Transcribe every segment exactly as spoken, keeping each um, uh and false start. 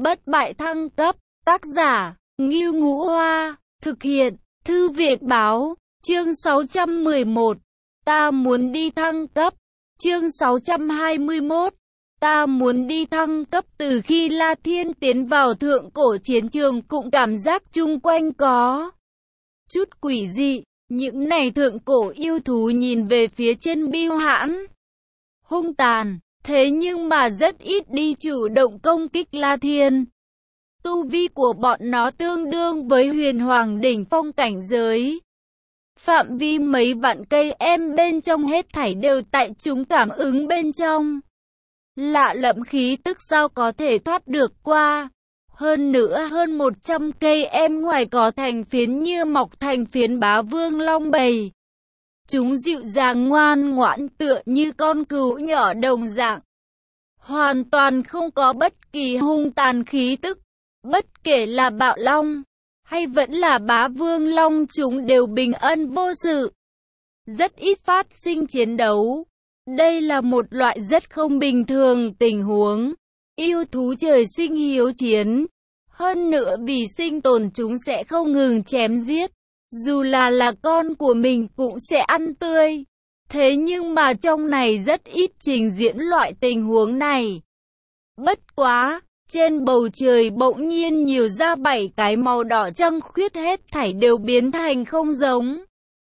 Bất bại thăng cấp, tác giả, Ngưu Ngũ Hoa, thực hiện, Thư viện Báo, chương sáu trăm mười một, ta muốn đi thăng cấp, chương sáu trăm hai mươi mốt, ta muốn đi thăng cấp. Từ khi La Thiên tiến vào thượng cổ chiến trường cũng cảm giác chung quanh có chút quỷ dị, những này thượng cổ yêu thú nhìn về phía trên bưu hãn, hung tàn, thế nhưng mà rất ít đi chủ động công kích La Thiên. Tu vi của bọn nó tương đương với huyền hoàng đỉnh phong cảnh giới. Phạm vi mấy vạn cây em bên trong hết thảy đều tại chúng cảm ứng bên trong. Lạ lẫm khí tức sao có thể thoát được qua. Hơn nữa hơn một trăm cây em ngoài có thành phiến như mọc thành phiến bá vương long bầy. Chúng dịu dàng ngoan ngoãn tựa như con cừu nhỏ đồng dạng. Hoàn toàn không có bất kỳ hung tàn khí tức. Bất kể là bạo long, hay vẫn là bá vương long, chúng đều bình ân vô sự. Rất ít phát sinh chiến đấu. Đây là một loại rất không bình thường tình huống. Yêu thú trời sinh hiếu chiến. Hơn nữa vì sinh tồn chúng sẽ không ngừng chém giết. Dù là là con của mình cũng sẽ ăn tươi. Thế nhưng mà trong này rất ít trình diễn loại tình huống này. Bất quá, trên bầu trời bỗng nhiên nhiều ra bảy cái màu đỏ trăng khuyết, hết thảy đều biến thành không giống.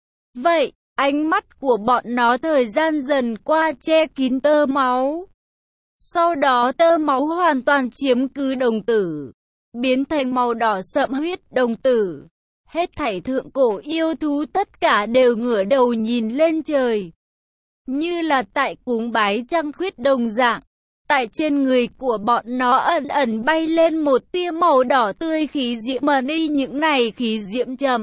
Vậy, ánh mắt của bọn nó thời gian dần qua che kín tơ máu. Sau đó tơ máu hoàn toàn chiếm cứ đồng tử, biến thành màu đỏ sậm huyết đồng tử. Hết thảy thượng cổ yêu thú tất cả đều ngửa đầu nhìn lên trời, như là tại cúng bái trăng khuyết đồng dạng. Tại trên người của bọn nó ẩn ẩn bay lên một tia màu đỏ tươi khí diễm, mà đi những này khí diễm chậm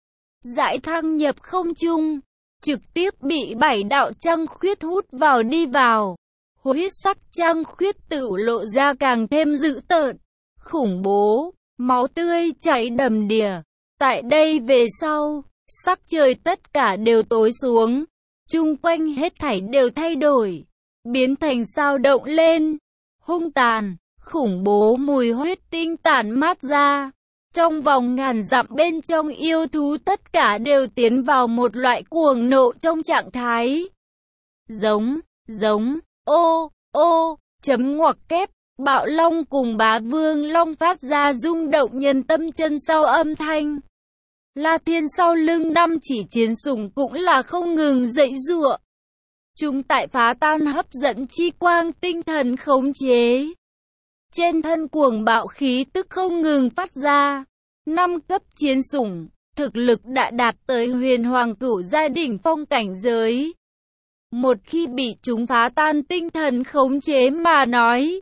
rãi thăng nhập không trung, trực tiếp bị bảy đạo trăng khuyết hút vào đi vào. Huyết sắc trăng khuyết tự lộ ra càng thêm dữ tợn, khủng bố, máu tươi chảy đầm đìa. Tại đây về sau, sắc trời tất cả đều tối xuống, chung quanh hết thảy đều thay đổi, biến thành sao động lên, hung tàn, khủng bố, mùi huyết tinh tản mát ra. Trong vòng ngàn dặm bên trong yêu thú tất cả đều tiến vào một loại cuồng nộ trong trạng thái. Giống, giống, ô, ô, chấm ngoặc kép, bạo long cùng bá vương long phát ra rung động nhân tâm chân sau âm thanh. La Thiên sau lưng năm chỉ chiến sủng cũng là không ngừng dậy giụa. Chúng tại phá tan hấp dẫn chi quang tinh thần khống chế. Trên thân cuồng bạo khí tức không ngừng phát ra. Năm cấp chiến sủng, thực lực đã đạt tới huyền hoàng cửu giai đỉnh phong cảnh giới. Một khi bị chúng phá tan tinh thần khống chế mà nói,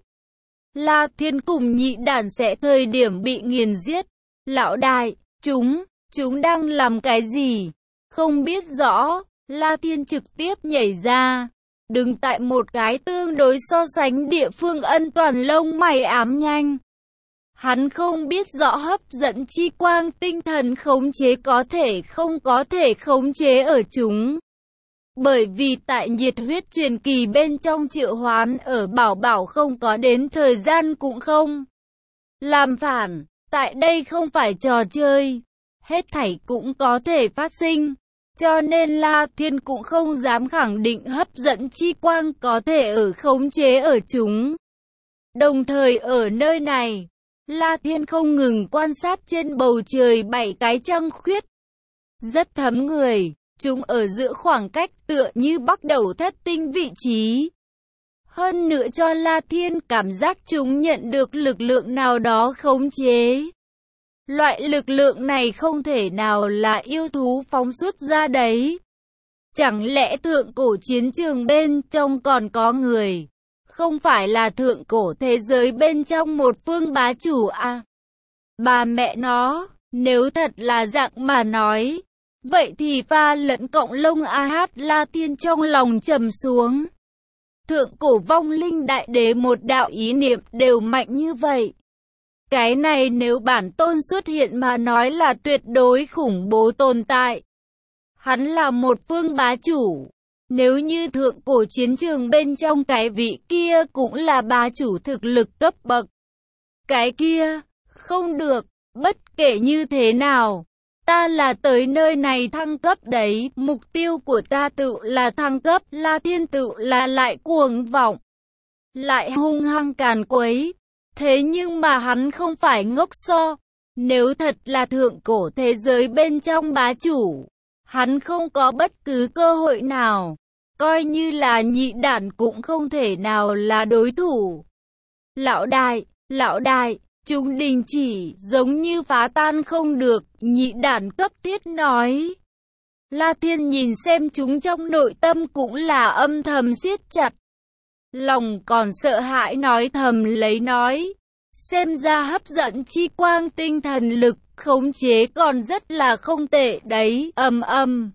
La Thiên cùng nhị đản sẽ thời điểm bị nghiền giết. Lão đại, chúng, chúng đang làm cái gì? Không biết rõ. La Thiên trực tiếp nhảy ra, đứng tại một cái tương đối so sánh địa phương ân toàn, lông mày ám nhanh. Hắn không biết rõ hấp dẫn chi quang tinh thần khống chế có thể không có thể khống chế ở chúng. Bởi vì tại nhiệt huyết truyền kỳ bên trong triệu hoán ở bảo bảo không có đến thời gian cũng không làm phản. Tại đây không phải trò chơi, hết thảy cũng có thể phát sinh. Cho nên La Thiên cũng không dám khẳng định hấp dẫn chi quang có thể ở khống chế ở chúng. Đồng thời ở nơi này, La Thiên không ngừng quan sát trên bầu trời bảy cái trăng khuyết. Rất thấm người, chúng ở giữa khoảng cách tựa như bắt đầu thất tinh vị trí. Hơn nữa cho La Thiên cảm giác chúng nhận được lực lượng nào đó khống chế. Loại lực lượng này không thể nào là yêu thú phóng xuất ra đấy. Chẳng lẽ thượng cổ chiến trường bên trong còn có người? Không phải là thượng cổ thế giới bên trong một phương bá chủ à? Bà mẹ nó, nếu thật là dạng mà nói, vậy thì pha lẫn cộng lông a hát. La Thiên trong lòng trầm xuống. Thượng cổ vong linh đại đế một đạo ý niệm đều mạnh như vậy. Cái này nếu bản tôn xuất hiện mà nói là tuyệt đối khủng bố tồn tại. Hắn là một phương bá chủ. Nếu như thượng cổ chiến trường bên trong cái vị kia cũng là bá chủ thực lực cấp bậc. Cái kia, không được, bất kể như thế nào. Ta là tới nơi này thăng cấp đấy, mục tiêu của ta tự là thăng cấp, La Thiên tự là lại cuồng vọng, lại hung hăng càn quấy. Thế nhưng mà hắn không phải ngốc so, nếu thật là thượng cổ thế giới bên trong bá chủ, hắn không có bất cứ cơ hội nào, coi như là nhị đản cũng không thể nào là đối thủ. Lão đại, lão đại, chúng đình chỉ, giống như phá tan không được, nhị đản cấp thiết nói. La Thiên nhìn xem chúng trong nội tâm cũng là âm thầm siết chặt. Lòng còn sợ hãi nói thầm lấy nói. Xem ra hấp dẫn chi quang tinh thần lực, khống chế còn rất là không tệ đấy, ầm ầm.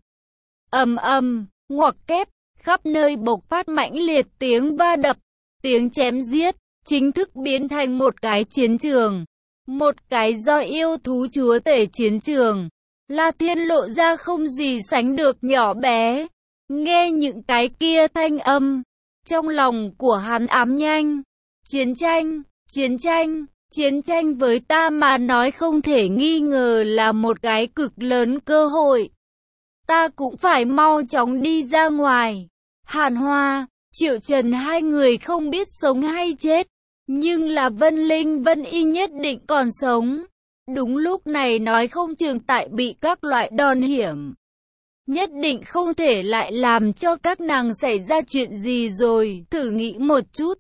Ầm ầm, ngoặc kép, khắp nơi bộc phát mãnh liệt tiếng va đập, tiếng chém giết, chính thức biến thành một cái chiến trường. Một cái do yêu thú chúa tể chiến trường. La Thiên lộ ra không gì sánh được nhỏ bé. Nghe những cái kia thanh âm, trong lòng của hắn ám nhanh. Chiến tranh, chiến tranh, chiến tranh với ta mà nói không thể nghi ngờ là một cái cực lớn cơ hội. Ta cũng phải mau chóng đi ra ngoài. Hàn Hoa, Triệu Trần hai người không biết sống hay chết. Nhưng là Vân Linh Vân Y nhất định còn sống. Đúng lúc này nói không chừng tại bị các loại đòn hiểm. Nhất định không thể lại làm cho các nàng xảy ra chuyện gì rồi, thử nghĩ một chút.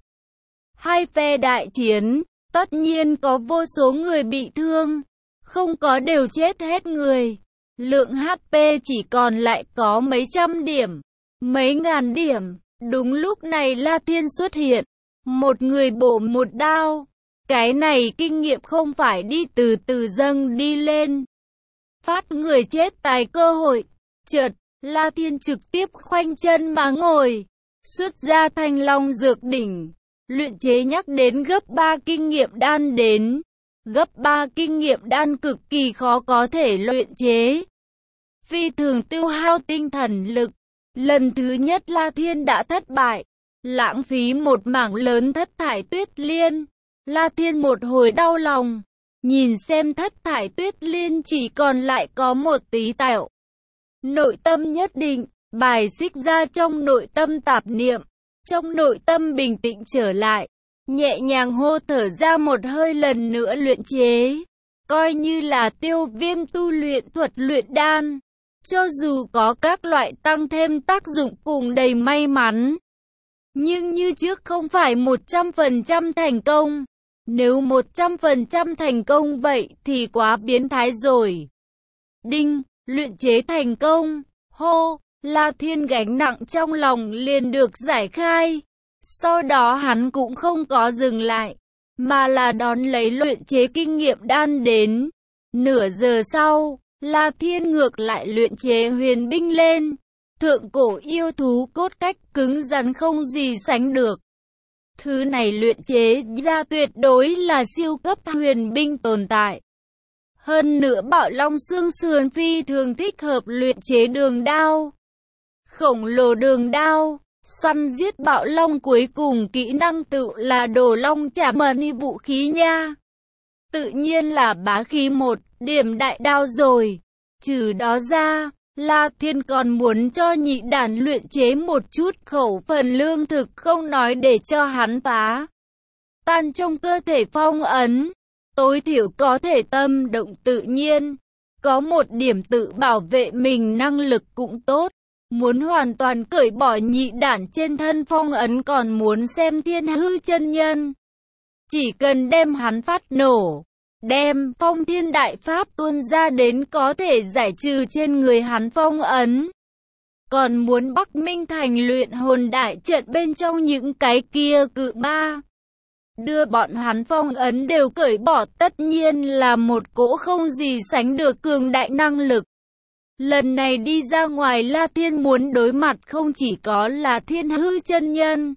Hai phe đại chiến, tất nhiên có vô số người bị thương. Không có đều chết hết người. Lượng hát pê chỉ còn lại có mấy trăm điểm, mấy ngàn điểm. Đúng lúc này La Thiên xuất hiện. Một người bổ một đao. Cái này kinh nghiệm không phải đi từ từ dâng đi lên. Phát người chết tài cơ hội. Chợt, La Thiên trực tiếp khoanh chân mà ngồi. Xuất ra Thanh Long dược đỉnh. Luyện chế nhắc đến gấp ba kinh nghiệm đan đến. Gấp ba kinh nghiệm đan cực kỳ khó có thể luyện chế. Phi thường tiêu hao tinh thần lực. Lần thứ nhất La Thiên đã thất bại. Lãng phí một mảng lớn thất thải tuyết liên. La Thiên một hồi đau lòng. Nhìn xem thất thải tuyết liên chỉ còn lại có một tí tẹo. Nội tâm nhất định, bài xích ra trong nội tâm tạp niệm. Trong nội tâm bình tĩnh trở lại. Nhẹ nhàng hô thở ra một hơi lần nữa luyện chế. Coi như là tiêu viêm tu luyện thuật luyện đan. Cho dù có các loại tăng thêm tác dụng cùng đầy may mắn. Nhưng như trước không phải một trăm phần trăm thành công. Nếu một trăm phần trăm thành công vậy thì quá biến thái rồi. Đinh, luyện chế thành công. Hô, La Thiên gánh nặng trong lòng liền được giải khai. Sau đó hắn cũng không có dừng lại, mà là đón lấy luyện chế kinh nghiệm đan đến. Nửa giờ sau, La Thiên ngược lại luyện chế huyền binh lên. Thượng cổ yêu thú cốt cách cứng rắn không gì sánh được. Thứ này luyện chế ra tuyệt đối là siêu cấp huyền binh tồn tại. Hơn nữa Bạo Long xương sườn phi thường thích hợp luyện chế đường đao. Khổng lồ đường đao, săn giết Bạo Long cuối cùng kỹ năng tự là đồ long trả mani vũ khí nha. Tự nhiên là bá khí một, điểm đại đao rồi. Trừ đó ra, La Thiên còn muốn cho nhị đản luyện chế một chút khẩu phần lương thực không nói để cho hắn phá tan trong cơ thể phong ấn. Tối thiểu có thể tâm động tự nhiên. Có một điểm tự bảo vệ mình năng lực cũng tốt. Muốn hoàn toàn cởi bỏ nhị đản trên thân phong ấn còn muốn xem Thiên Hư chân nhân. Chỉ cần đem hắn phát nổ. Đem phong thiên đại pháp tuôn ra đến có thể giải trừ trên người hắn phong ấn. Còn muốn Bắc Minh Thành luyện hồn đại trận bên trong những cái kia cự ba. Đưa bọn hắn phong ấn đều cởi bỏ tất nhiên là một cỗ không gì sánh được cường đại năng lực. Lần này đi ra ngoài La Thiên muốn đối mặt không chỉ có là Thiên Hư chân nhân.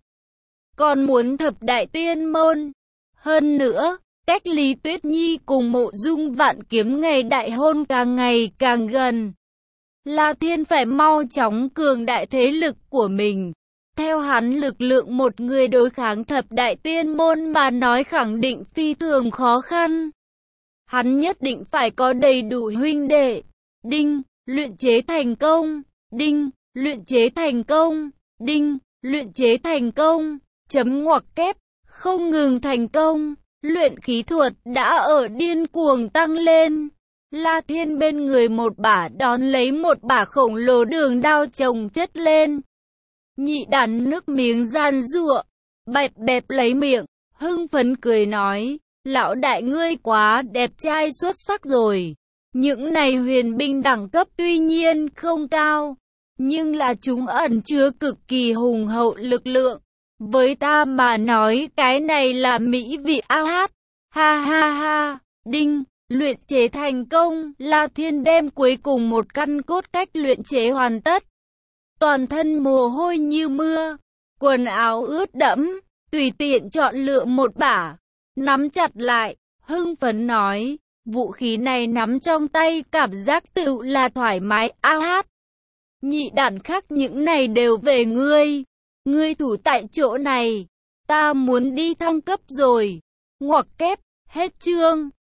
Còn muốn thập đại tiên môn. Hơn nữa, cách Lý Tuyết Nhi cùng Mộ Dung Vạn Kiếm ngày đại hôn càng ngày càng gần. La Thiên phải mau chóng cường đại thế lực của mình. Theo hắn lực lượng một người đối kháng thập đại tiên môn mà nói khẳng định phi thường khó khăn. Hắn nhất định phải có đầy đủ huynh đệ. Đinh, luyện chế thành công. Đinh, luyện chế thành công. Đinh, luyện chế thành công. Chấm ngoặc kép, không ngừng thành công. Luyện khí thuật đã ở điên cuồng tăng lên. La Thiên bên người một bả đón lấy một bả khổng lồ đường đao chồng chất lên. Nhị đàn nước miếng gian giụa, bẹp bẹp lấy miệng, hưng phấn cười nói, lão đại ngươi quá đẹp trai xuất sắc rồi. Những này huyền binh đẳng cấp tuy nhiên không cao, nhưng là chúng ẩn chứa cực kỳ hùng hậu lực lượng. Với ta mà nói cái này là mỹ vị a hát, ha ha ha, đinh, luyện chế thành công, La Thiên đem cuối cùng một căn cốt cách luyện chế hoàn tất. Toàn thân mồ hôi như mưa, quần áo ướt đẫm, tùy tiện chọn lựa một bả, nắm chặt lại, hưng phấn nói, vũ khí này nắm trong tay cảm giác tự là thoải mái a hát. Nhị đản khác những này đều về ngươi, ngươi thủ tại chỗ này, ta muốn đi thăng cấp rồi, ngoặc kép, hết chương.